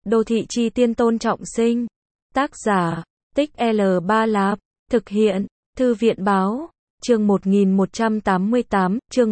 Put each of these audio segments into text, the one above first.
Đô thị chi tiên Tôn Trọng Sinh. Tác giả, Tích L3 Lạp. Thực hiện, Thư viện báo. Chương 1188, chương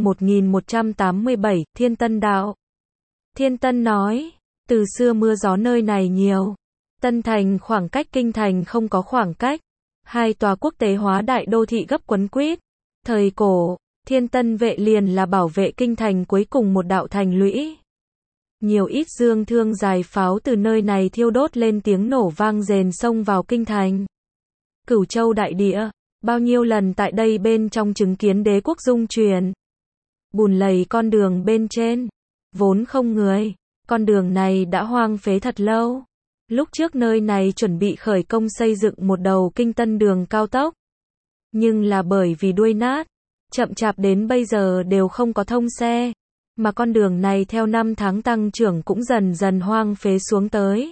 1187, Thiên Tân Đạo. Thiên Tân nói, từ xưa mưa gió nơi này nhiều. Tân Thành khoảng cách Kinh Thành không có khoảng cách. Hai tòa quốc tế hóa đại đô thị gấp quấn quýt. Thời cổ, Thiên Tân vệ liền là bảo vệ Kinh Thành cuối cùng một đạo thành lũy. Nhiều ít dương thương dài pháo từ nơi này thiêu đốt lên, tiếng nổ vang rền xông vào Kinh Thành. Cửu Châu đại địa, bao nhiêu lần tại đây bên trong chứng kiến đế quốc dung chuyển. Bùn lầy con đường bên trên, vốn không người, con đường này đã hoang phế thật lâu. Lúc trước nơi này chuẩn bị khởi công xây dựng một đầu Kinh Tân đường cao tốc. Nhưng là bởi vì đuôi nát, chậm chạp đến bây giờ đều không có thông xe. Mà con đường này theo năm tháng tăng trưởng cũng dần dần hoang phế xuống tới.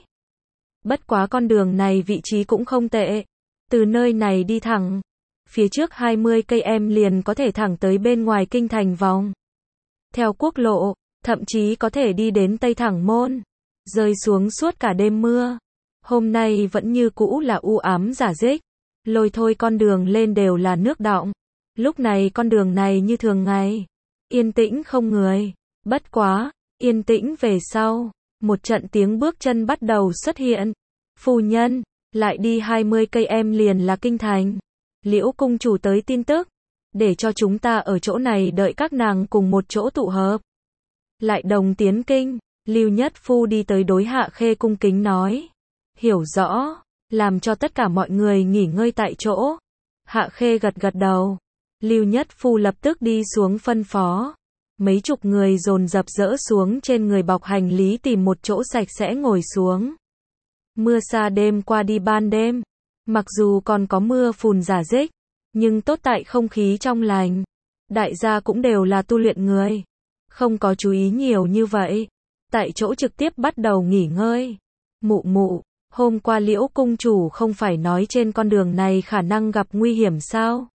Bất quá con đường này vị trí cũng không tệ. Từ nơi này đi thẳng, phía trước 20 cây em liền có thể thẳng tới bên ngoài Kinh Thành vòng. Theo quốc lộ, thậm chí có thể đi đến Tây Thẳng Môn. Rơi xuống suốt cả đêm mưa. Hôm nay vẫn như cũ là u ám rả rích. Lôi thôi con đường lên đều là nước đọng. Lúc này con đường này như thường ngày. Yên tĩnh không người. Bất quá, yên tĩnh về sau. Một trận tiếng bước chân bắt đầu xuất hiện. Phu nhân, lại đi 20 cây em liền là Kinh Thành. Liễu cung chủ tới tin tức. Để cho chúng ta ở chỗ này đợi các nàng cùng một chỗ tụ hợp. Lại đồng tiến kinh. Lưu Nhất Phu đi tới đối Hạ Khê cung kính nói. Hiểu rõ, làm cho tất cả mọi người nghỉ ngơi tại chỗ. Hạ Khê gật gật đầu. Lưu Nhất Phu lập tức đi xuống phân phó. Mấy chục người dồn dập dỡ xuống trên người bọc hành lý tìm một chỗ sạch sẽ ngồi xuống. Mưa xa đêm qua đi ban đêm. Mặc dù còn có mưa phùn rả rích, nhưng tốt tại không khí trong lành. Đại gia cũng đều là tu luyện người. Không có chú ý nhiều như vậy. Tại chỗ trực tiếp bắt đầu nghỉ ngơi. Mụ mụ, hôm qua Liễu cung chủ không phải nói trên con đường này khả năng gặp nguy hiểm sao?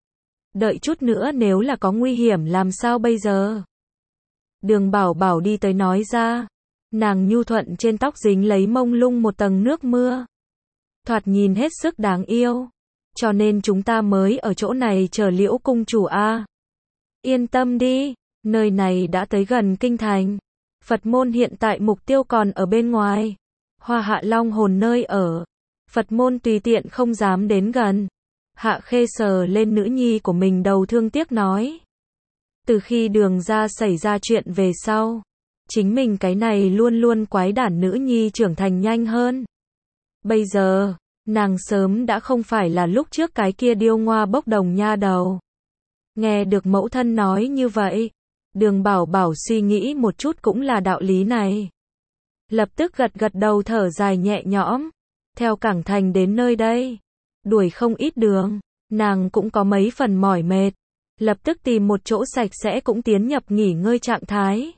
Đợi chút nữa nếu là có nguy hiểm làm sao bây giờ? Đường Bảo Bảo đi tới nói ra. Nàng nhu thuận trên tóc dính lấy mông lung một tầng nước mưa. Thoạt nhìn hết sức đáng yêu. Cho nên chúng ta mới ở chỗ này chờ Liễu cung chủ a. Yên tâm đi, nơi này đã tới gần Kinh Thành. Phật môn hiện tại mục tiêu còn ở bên ngoài. Hoa Hạ Long hồn nơi ở. Phật môn tùy tiện không dám đến gần. Hạ Khê sờ lên nữ nhi của mình đầu thương tiếc nói. Từ khi Đường ra xảy ra chuyện về sau, chính mình cái này luôn luôn quái đản nữ nhi trưởng thành nhanh hơn. Bây giờ, nàng sớm đã không phải là lúc trước cái kia điêu ngoa bốc đồng nha đầu. Nghe được mẫu thân nói như vậy, Đường Bảo Bảo suy nghĩ một chút cũng là đạo lý này. Lập tức gật gật đầu thở dài nhẹ nhõm. Theo Cảng Thành đến nơi đây, đuổi không ít đường, nàng cũng có mấy phần mỏi mệt. Lập tức tìm một chỗ sạch sẽ cũng tiến nhập nghỉ ngơi trạng thái.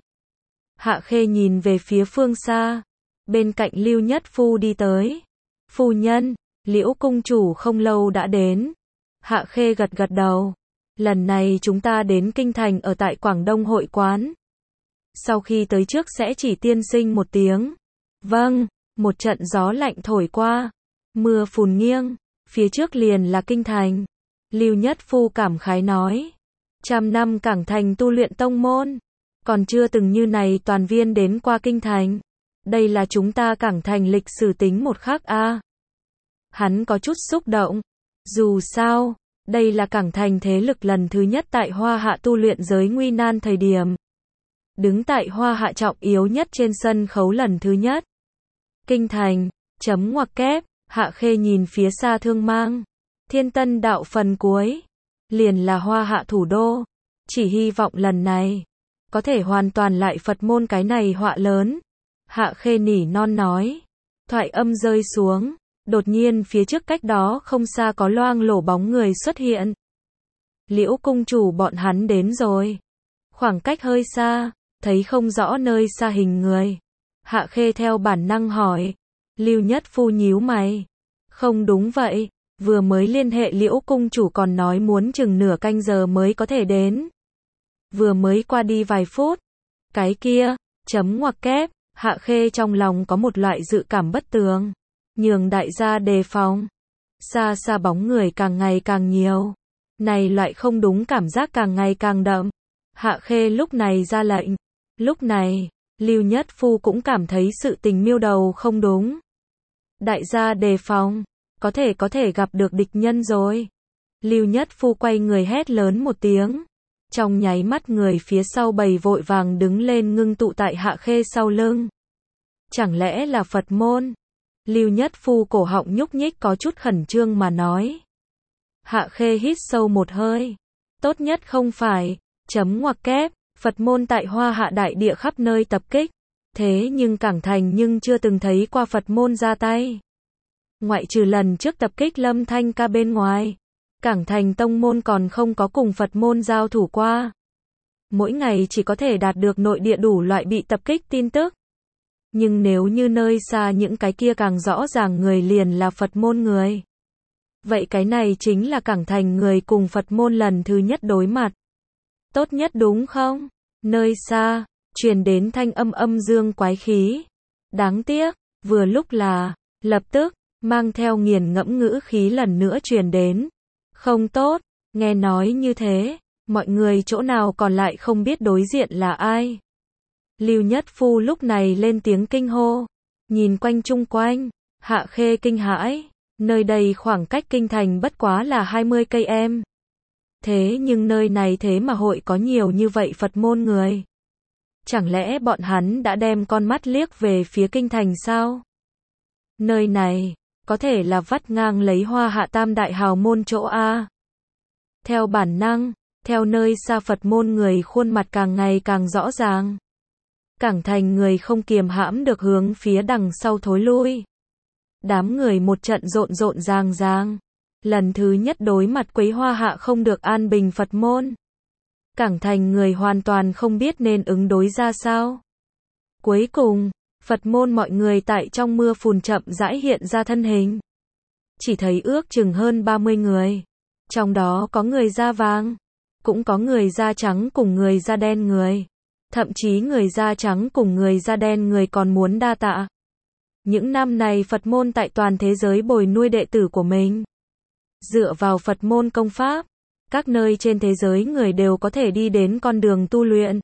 Hạ Khê nhìn về phía phương xa. Bên cạnh Lưu Nhất Phu đi tới. Phu nhân, Liễu cung chủ không lâu đã đến. Hạ Khê gật gật đầu. Lần này chúng ta đến Kinh Thành ở tại Quảng Đông hội quán. Sau khi tới trước sẽ chỉ tiên sinh một tiếng. Vâng, một trận gió lạnh thổi qua. Mưa phùn nghiêng. Phía trước liền là Kinh Thành. Lưu Nhất Phu cảm khái nói. 100 năm Cảng Thành tu luyện tông môn. Còn chưa từng như này toàn viên đến qua Kinh Thành. Đây là chúng ta Cảng Thành lịch sử tính một khắc a. Hắn có chút xúc động. Dù sao, đây là Cảng Thành thế lực lần thứ nhất tại Hoa Hạ tu luyện giới nguy nan thời điểm. Đứng tại Hoa Hạ trọng yếu nhất trên sân khấu lần thứ nhất. Kinh Thành, chấm ngoặc kép, Hạ Khê nhìn phía xa thương mang. Thiên Tân đạo phần cuối. Liền là Hoa Hạ thủ đô. Chỉ hy vọng lần này có thể hoàn toàn lại Phật môn cái này họa lớn. Hạ Khê nỉ non nói. Thoại âm rơi xuống. Đột nhiên phía trước cách đó không xa có loang lổ bóng người xuất hiện. Liễu cung chủ bọn hắn đến rồi. Khoảng cách hơi xa, thấy không rõ nơi xa hình người. Hạ Khê theo bản năng hỏi. Lưu Nhất Phu nhíu mày. Không đúng vậy, vừa mới liên hệ Liễu cung chủ còn nói muốn chừng nửa canh giờ mới có thể đến. Vừa mới qua đi vài phút. Cái kia, chấm ngoặc kép, Hạ Khê trong lòng có một loại dự cảm bất tường, nhường đại gia đề phòng. Xa xa bóng người càng ngày càng nhiều. Này loại không đúng cảm giác càng ngày càng đậm. Hạ Khê lúc này ra lệnh. Lúc này, Lưu Nhất Phu cũng cảm thấy sự tình miêu đầu không đúng. Đại gia đề phòng, có thể gặp được địch nhân rồi. Lưu Nhất Phu quay người hét lớn một tiếng. Trong nháy mắt người phía sau bầy vội vàng đứng lên ngưng tụ tại Hạ Khê sau lưng. Chẳng lẽ là Phật môn? Lưu Nhất Phu cổ họng nhúc nhích có chút khẩn trương mà nói. Hạ Khê hít sâu một hơi. Tốt nhất không phải, chấm ngoặc kép, Phật môn tại Hoa Hạ đại địa khắp nơi tập kích. Thế nhưng Cảng Thành nhưng chưa từng thấy qua Phật môn ra tay. Ngoại trừ lần trước tập kích Lâm Thanh Ca bên ngoài, Cảng Thành tông môn còn không có cùng Phật môn giao thủ qua. Mỗi ngày chỉ có thể đạt được nội địa đủ loại bị tập kích tin tức. Nhưng nếu như nơi xa những cái kia càng rõ ràng người liền là Phật môn người. Vậy cái này chính là Cảng Thành người cùng Phật môn lần thứ nhất đối mặt. Tốt nhất đúng không? Nơi xa, truyền đến thanh âm âm dương quái khí. Đáng tiếc, vừa lúc là, lập tức, mang theo nghiền ngẫm ngữ khí lần nữa truyền đến. Không tốt, nghe nói như thế, mọi người chỗ nào còn lại không biết đối diện là ai. Lưu Nhất Phu lúc này lên tiếng kinh hô, nhìn quanh chung quanh, Hạ Khê kinh hãi, nơi đây khoảng cách kinh thành bất quá là 20 cây em. Thế nhưng nơi này thế mà hội có nhiều như vậy Phật môn người. Chẳng lẽ bọn hắn đã đem con mắt liếc về phía kinh thành sao? Nơi này, có thể là vắt ngang lấy Hoa Hạ tam đại hào môn chỗ A. Theo bản năng, theo nơi xa Phật môn người khuôn mặt càng ngày càng rõ ràng. Cảng Thành người không kiềm hãm được hướng phía đằng sau thối lui. Đám người một trận rộn ràng. Lần thứ nhất đối mặt Quấy Hoa Hạ không được an bình Phật môn. Cảng Thành người hoàn toàn không biết nên ứng đối ra sao. Cuối cùng, Phật môn mọi người tại trong mưa phùn chậm rãi hiện ra thân hình. Chỉ thấy ước chừng hơn 30 người. Trong đó có người da vàng, cũng có người da trắng cùng người da đen người. Thậm chí người da trắng cùng người da đen người còn muốn đa tạ. Những năm này Phật môn tại toàn thế giới bồi nuôi đệ tử của mình. Dựa vào Phật môn công pháp, các nơi trên thế giới người đều có thể đi đến con đường tu luyện.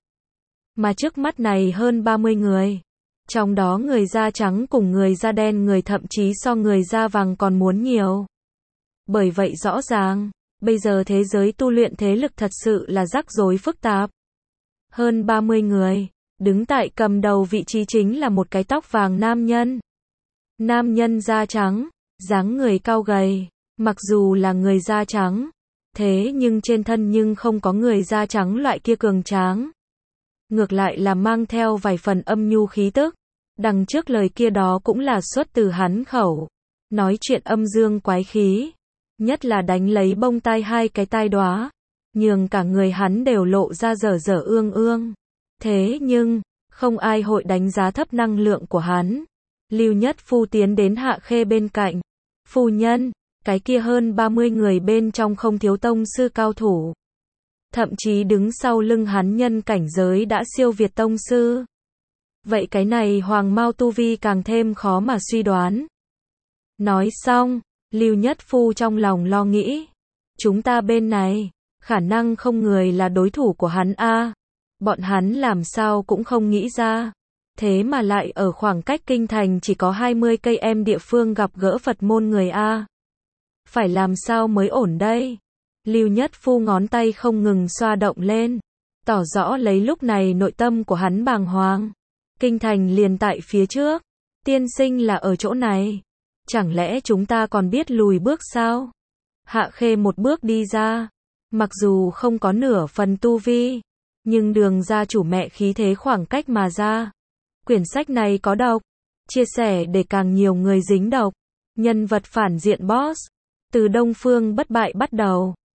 Mà trước mắt này hơn 30 người. Trong đó người da trắng cùng người da đen người thậm chí so người da vàng còn muốn nhiều. Bởi vậy rõ ràng, bây giờ thế giới tu luyện thế lực thật sự là rắc rối phức tạp. Hơn 30 người, đứng tại cầm đầu vị trí chính là một cái tóc vàng nam nhân. Nam nhân da trắng, dáng người cao gầy, mặc dù là người da trắng, thế nhưng trên thân nhưng không có người da trắng loại kia cường tráng. Ngược lại là mang theo vài phần âm nhu khí tức. Đằng trước lời kia đó cũng là xuất từ hắn khẩu. Nói chuyện âm dương quái khí. Nhất là đánh lấy bông tai hai cái tai đóa. Nhường cả người hắn đều lộ ra dở dở ương ương. Thế nhưng, không ai hội đánh giá thấp năng lượng của hắn. Lưu Nhất Phu tiến đến Hạ Khê bên cạnh. Phu nhân, cái kia hơn 30 người bên trong không thiếu tông sư cao thủ. Thậm chí đứng sau lưng hắn nhân cảnh giới đã siêu việt tông sư. Vậy cái này Hoàng Mao tu vi càng thêm khó mà suy đoán. Nói xong, Lưu Nhất Phu trong lòng lo nghĩ. Chúng ta bên này, khả năng không người là đối thủ của hắn a. Bọn hắn làm sao cũng không nghĩ ra. Thế mà lại ở khoảng cách kinh thành chỉ có 20 cây em địa phương gặp gỡ Phật môn người a. Phải làm sao mới ổn đây? Lưu Nhất Phu ngón tay không ngừng xoa động lên. Tỏ rõ lấy lúc này nội tâm của hắn bàng hoàng. Kinh thành liền tại phía trước. Tiên sinh là ở chỗ này. Chẳng lẽ chúng ta còn biết lùi bước sao? Hạ Khê một bước đi ra. Mặc dù không có nửa phần tu vi. Nhưng đường ra chủ mẹ khí thế khoảng cách mà ra. Quyển sách này có độc. Chia sẻ để càng nhiều người dính độc. Nhân vật phản diện boss. Từ Đông Phương bất bại bắt đầu.